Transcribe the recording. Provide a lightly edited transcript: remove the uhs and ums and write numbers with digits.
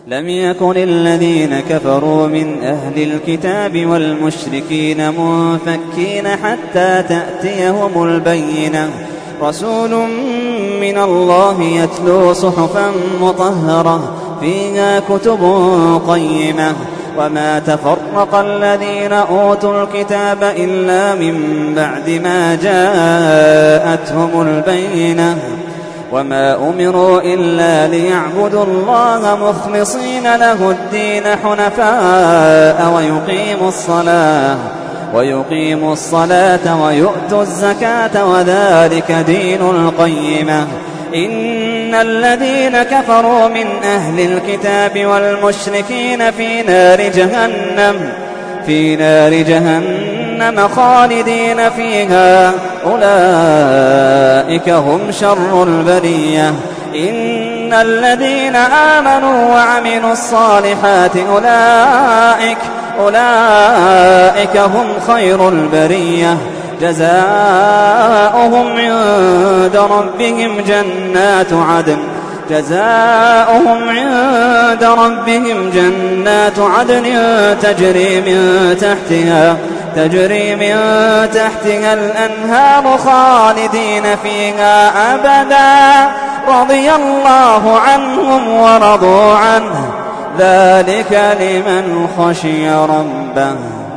لم يكن الذين كفروا من أهل الكتاب والمشركين منفكين حتى تأتيهم البينة رسول من الله يتلو صحفا مطهرة فيها كتب قيمة وما تفرق الذين أوتوا الكتاب إلا من بعد ما جاءتهم البينة وما أمروا إلا ليعبدوا الله مخلصين له الدين حنفاء ويقيموا الصلاة ويؤتوا الزكاة وذلك دين القيمة إن الذين كفروا من أهل الكتاب والمشركين في نار جهنم خالدين فيها أولئك هم شر البرية إن الذين آمنوا وعملوا الصالحات أولئك هم خير البرية جزاؤهم عند ربهم جنات عدن تجري من تحتها الأنهار خالدين فيها أبدا رضي الله عنهم ورضوا عنه ذلك لمن خشي ربه.